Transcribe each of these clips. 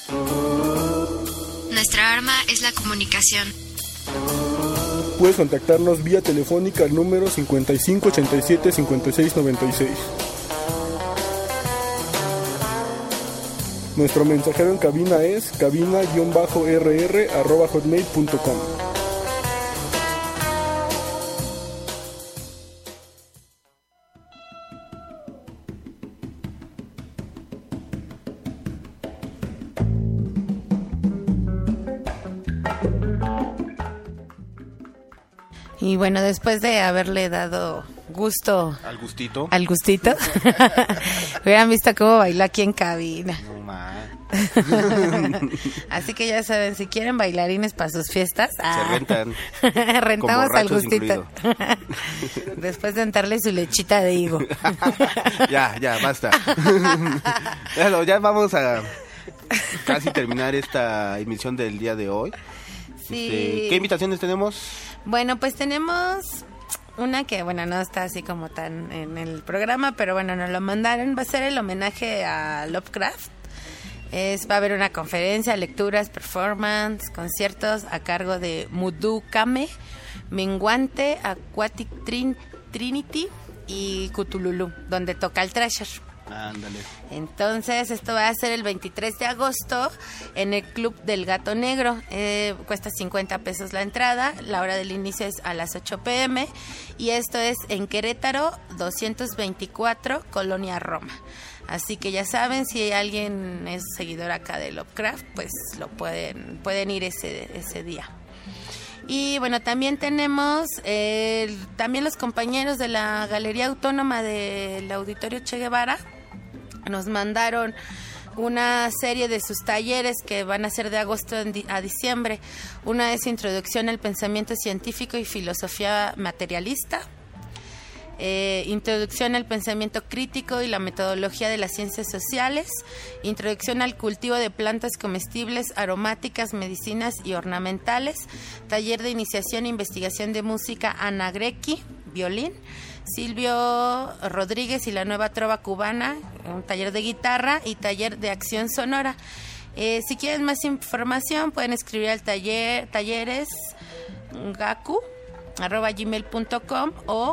Nuestra arma es la comunicación. Puedes contactarnos vía telefónica al número 55 87 56 96. Nuestro mensajero en cabina es cabina-rr@hotmail.com. Y bueno, después de haberle dado gusto al gustito, hubieran visto cómo bailó aquí en cabina. No más. Así que ya saben, si quieren bailarines para sus fiestas, se rentan. Rentamos al gustito. Después de darle su lechita de higo. ya, basta. Bueno, ya vamos a casi terminar esta emisión del día de hoy. Sí. ¿Qué invitaciones tenemos? Bueno, pues tenemos una que, bueno, no está así como tan en el programa, pero bueno, nos lo mandaron. Va a ser el homenaje a Lovecraft. Va a haber una conferencia, lecturas, performance, conciertos a cargo de Mudu Kame, Menguante, Aquatic Trinity y Cthulhu, donde toca el Thrasher. Ándale. Entonces esto va a ser el 23 de agosto en el Club del Gato Negro. Cuesta 50 pesos la entrada. La hora del inicio es a las 8 p.m. y esto es en Querétaro 224, Colonia Roma. Así que ya saben, si alguien es seguidor acá de Lovecraft, pues lo pueden ir ese día. Y bueno, también tenemos también los compañeros de la Galería Autónoma del Auditorio Che Guevara. Nos mandaron una serie de sus talleres que van a ser de agosto a diciembre. Una es Introducción al Pensamiento Científico y Filosofía Materialista. Introducción al Pensamiento Crítico y la Metodología de las Ciencias Sociales. Introducción al Cultivo de Plantas Comestibles, Aromáticas, Medicinas y Ornamentales. Taller de Iniciación e Investigación de Música, Ana Grequi, violín. Silvio Rodríguez y la Nueva Trova Cubana, un taller de guitarra y taller de acción sonora. Si quieren más información pueden escribir al talleresgaku@gmail.com o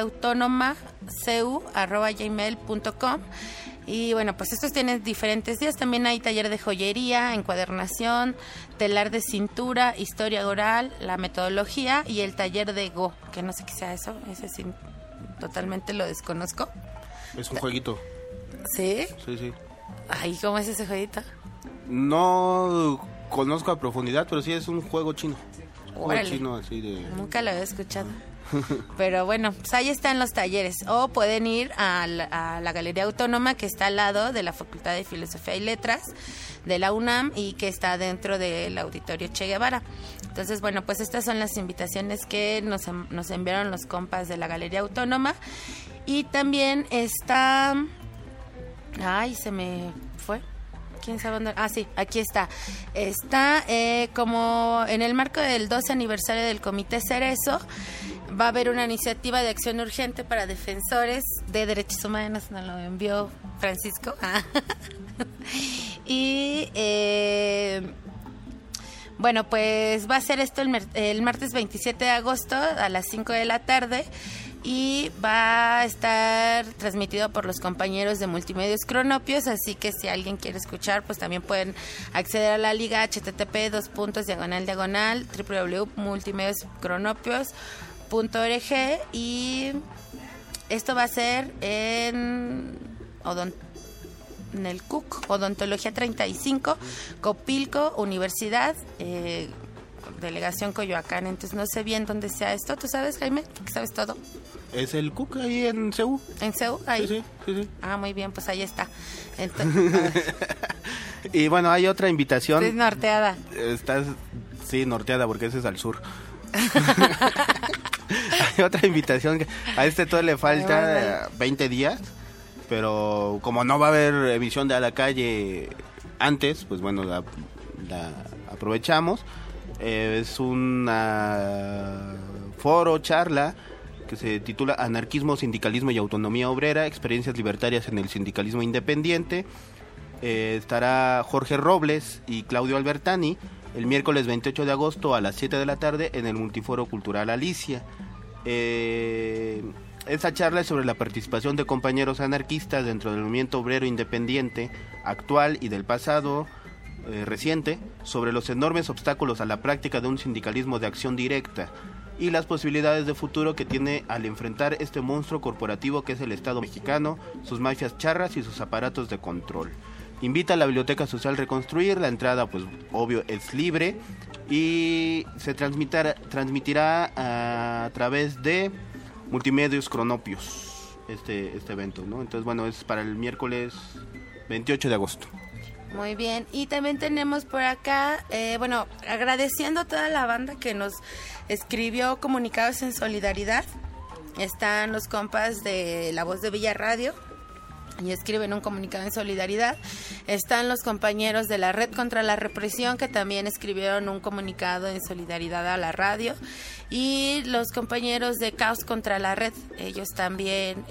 galeriaautónomacu@gmail.com. Y bueno, pues estos tienen diferentes días. También hay taller de joyería, encuadernación, telar de cintura, historia oral, la metodología y el taller de Go, que no sé qué sea eso, ese sí, totalmente lo desconozco. Es un jueguito. ¿Sí? Sí. Ay, ¿cómo es ese jueguito? No conozco a profundidad, pero sí es un juego chino. Órale. Chino así de... Nunca lo había escuchado. Pero bueno, pues ahí están los talleres. O pueden ir a la Galería Autónoma, que está al lado de la Facultad de Filosofía y Letras de la UNAM y que está dentro del Auditorio Che Guevara. Entonces, bueno, pues estas son las invitaciones que nos enviaron los compas de la Galería Autónoma. Y también está... Ay, se me fue. ¿Quién sabe dónde? Ah, sí, aquí está. Está como en el marco del 12 aniversario del Comité Cerezo, va a haber una iniciativa de acción urgente para defensores de derechos humanos, nos lo envió Francisco. Y bueno, pues va a ser esto el martes 27 de agosto a las 5 de la tarde. Y va a estar transmitido por los compañeros de Multimedios Cronopios, así que si alguien quiere escuchar, pues también pueden acceder a la liga http://www.multimedioscronopios.org. Y esto va a ser en el CUC, Odontología 35, Copilco, Universidad, Delegación Coyoacán. Entonces no sé bien dónde sea esto. ¿Tú sabes, Jaime? ¿Que sabes todo? Es el CUC ahí en CEU. ¿En CEU? Ahí. Sí. Ah, muy bien, pues ahí está. Entonces, y bueno, hay otra invitación. Estás norteada. Estás, sí, norteada, porque ese es al sur. Hay otra invitación que a todo le falta 20 días, pero como no va a haber emisión de A la Calle antes, pues bueno, la aprovechamos. Es una charla que se titula Anarquismo, Sindicalismo y Autonomía Obrera, Experiencias Libertarias en el Sindicalismo Independiente. estará Jorge Robles y Claudio Albertani el miércoles 28 de agosto a las 7 de la tarde en el Multiforo Cultural Alicia. Esta charla es sobre la participación de compañeros anarquistas dentro del movimiento obrero independiente actual y del pasado reciente, sobre los enormes obstáculos a la práctica de un sindicalismo de acción directa y las posibilidades de futuro que tiene al enfrentar este monstruo corporativo que es el Estado mexicano, sus mafias charras y sus aparatos de control. Invita a la Biblioteca Social Reconstruir, la entrada pues obvio es libre y se transmitirá a través de Multimedios Cronopios este evento, ¿no? Entonces bueno, es para el miércoles 28 de agosto. Muy bien, y también tenemos por acá, agradeciendo a toda la banda que nos escribió comunicados en solidaridad. Están los compas de La Voz de Villa Radio y escriben un comunicado en solidaridad. Están los compañeros de la Red contra la Represión que también escribieron un comunicado en solidaridad a la radio. Y los compañeros de Caos contra la Red, ellos también,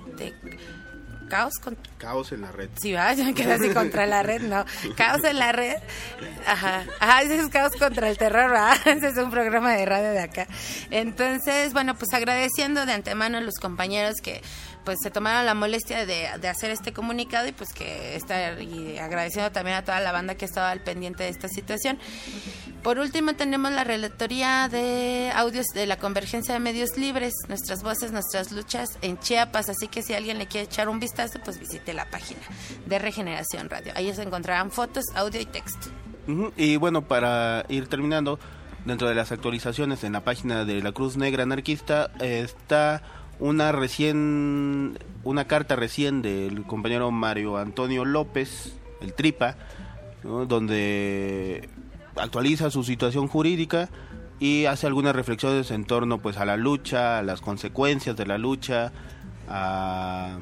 Caos en la Red. Sí, ya me quedé así contra la red, no. Caos en la Red. Ajá, ese es Caos contra el Terror, ¿verdad? Ese es un programa de radio de acá. Entonces, bueno, pues agradeciendo de antemano a los compañeros que pues se tomaron la molestia de hacer este comunicado y agradeciendo también a toda la banda que estaba al pendiente de esta situación. Por último tenemos la relatoría de audios de la Convergencia de Medios Libres, nuestras voces, nuestras luchas en Chiapas, así que si alguien le quiere echar un vistazo, pues visite la página de Regeneración Radio. Ahí se encontrarán fotos, audio y texto. Y bueno, para ir terminando, dentro de las actualizaciones en la página de la Cruz Negra Anarquista está una carta recién del compañero Mario Antonio López, el Tripa, ¿no? Donde actualiza su situación jurídica y hace algunas reflexiones en torno pues a la lucha, a las consecuencias de la lucha, a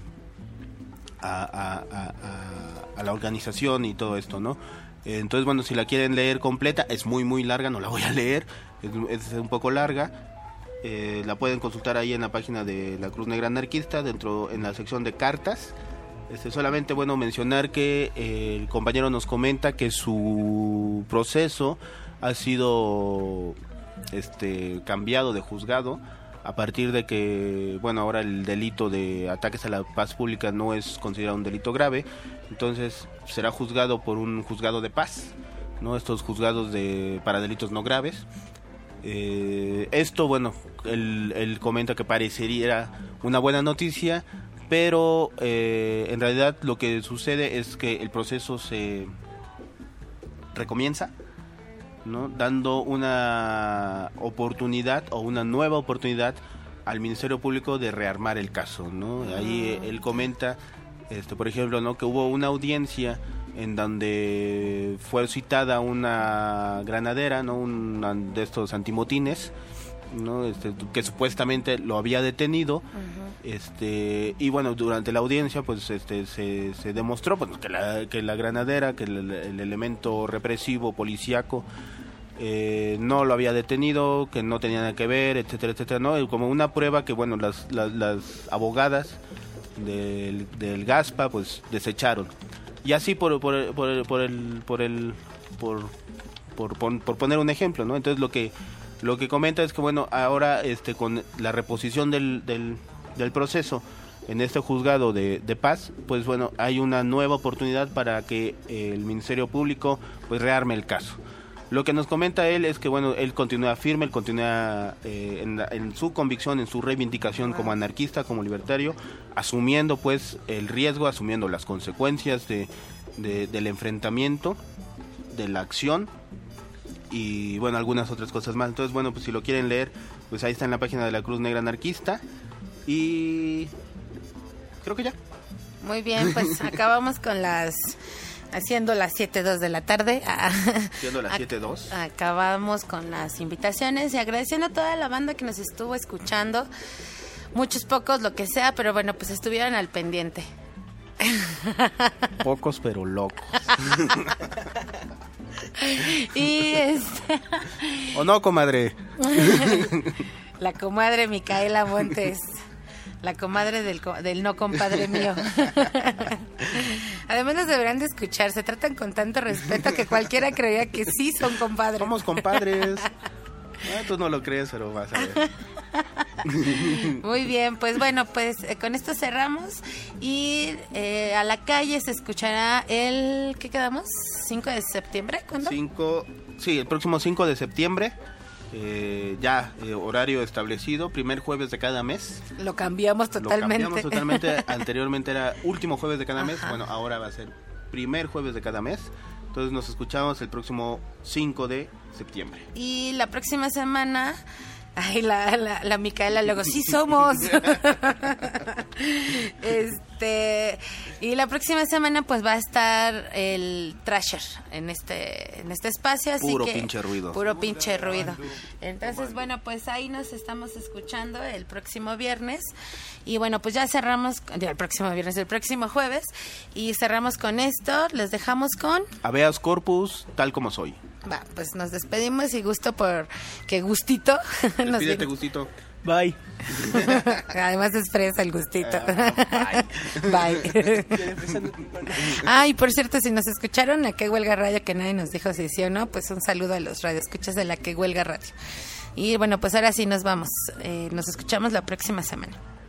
la organización y todo esto, ¿no? Entonces, bueno, si la quieren leer completa, es muy muy larga, no la voy a leer, es un poco larga. La pueden consultar ahí en la página de la Cruz Negra Anarquista, en la sección de cartas. Solamente bueno mencionar que el compañero nos comenta que su proceso ha sido cambiado de juzgado a partir de que bueno, ahora el delito de ataques a la paz pública no es considerado un delito grave, entonces será juzgado por un juzgado de paz, ¿no? Estos juzgados para delitos no graves. Esto, bueno, él comenta que parecería una buena noticia, pero en realidad lo que sucede es que el proceso se recomienza, ¿no? Dando una oportunidad o una nueva oportunidad al Ministerio Público de rearmar el caso, ¿no? Ahí él comenta, por ejemplo, ¿no? Que hubo una audiencia en donde fue citada una granadera, ¿no? Una de estos antimotines, ¿no? Que supuestamente lo había detenido. Uh-huh. Y bueno, durante la audiencia pues se demostró pues, que la granadera, que el elemento represivo policíaco no lo había detenido, que no tenía nada que ver, etcétera, etcétera, ¿no? Como una prueba que bueno, las abogadas del GASPA pues desecharon. Y así por poner un ejemplo, ¿no? Entonces lo que comenta es que bueno, ahora con la reposición del proceso en este juzgado de paz, pues bueno, hay una nueva oportunidad para que el Ministerio Público pues rearme el caso. Lo que nos comenta él es que bueno, él continúa firme, él continúa en su convicción, en su reivindicación como anarquista, como libertario, asumiendo pues el riesgo, asumiendo las consecuencias del enfrentamiento, de la acción y bueno, algunas otras cosas más. Entonces bueno, pues si lo quieren leer, pues ahí está en la página de la Cruz Negra Anarquista y creo que ya. Muy bien, pues acabamos con haciendo las 7:02 de la tarde. Siendo las 7:02. Acabamos con las invitaciones y agradeciendo a toda la banda que nos estuvo escuchando. Muchos, pocos, lo que sea, pero bueno, pues estuvieron al pendiente. Pocos pero locos. Y ¿O no, comadre? La comadre Micaela Montes. La comadre del no compadre mío. Además los deberán de escuchar, se tratan con tanto respeto que cualquiera creería que sí son compadres. Somos compadres. Tú no lo crees, pero vas a ver. Muy bien, pues bueno, pues con esto cerramos y a la calle se escuchará el, ¿qué quedamos? 5 de septiembre, ¿cuándo? El próximo 5 de septiembre. Horario establecido, primer jueves de cada mes. Lo cambiamos totalmente. Anteriormente era último jueves de cada mes. Bueno, ahora va a ser primer jueves de cada mes. Entonces nos escuchamos el próximo 5 de septiembre. Y la próxima semana... Ay, la Micaela luego, sí somos. Y la próxima semana pues va a estar el Thrasher en este espacio, así puro que pinche ruido. Puro pinche ruido. Entonces, bueno, pues ahí nos estamos escuchando el próximo viernes. Y bueno, pues ya cerramos el próximo jueves y cerramos con esto, les dejamos con Habeas Corpus, tal como soy. Va, pues nos despedimos y gusto por que gustito. Despídete, Gustito. Bye. Además expresa el gustito. Bye. Y por cierto, si nos escucharon a Qué Huelga Radio, que nadie nos dijo si sí o no, pues un saludo a los radioescuchas de la Qué Huelga Radio. Y bueno, pues ahora sí nos vamos. Nos escuchamos la próxima semana.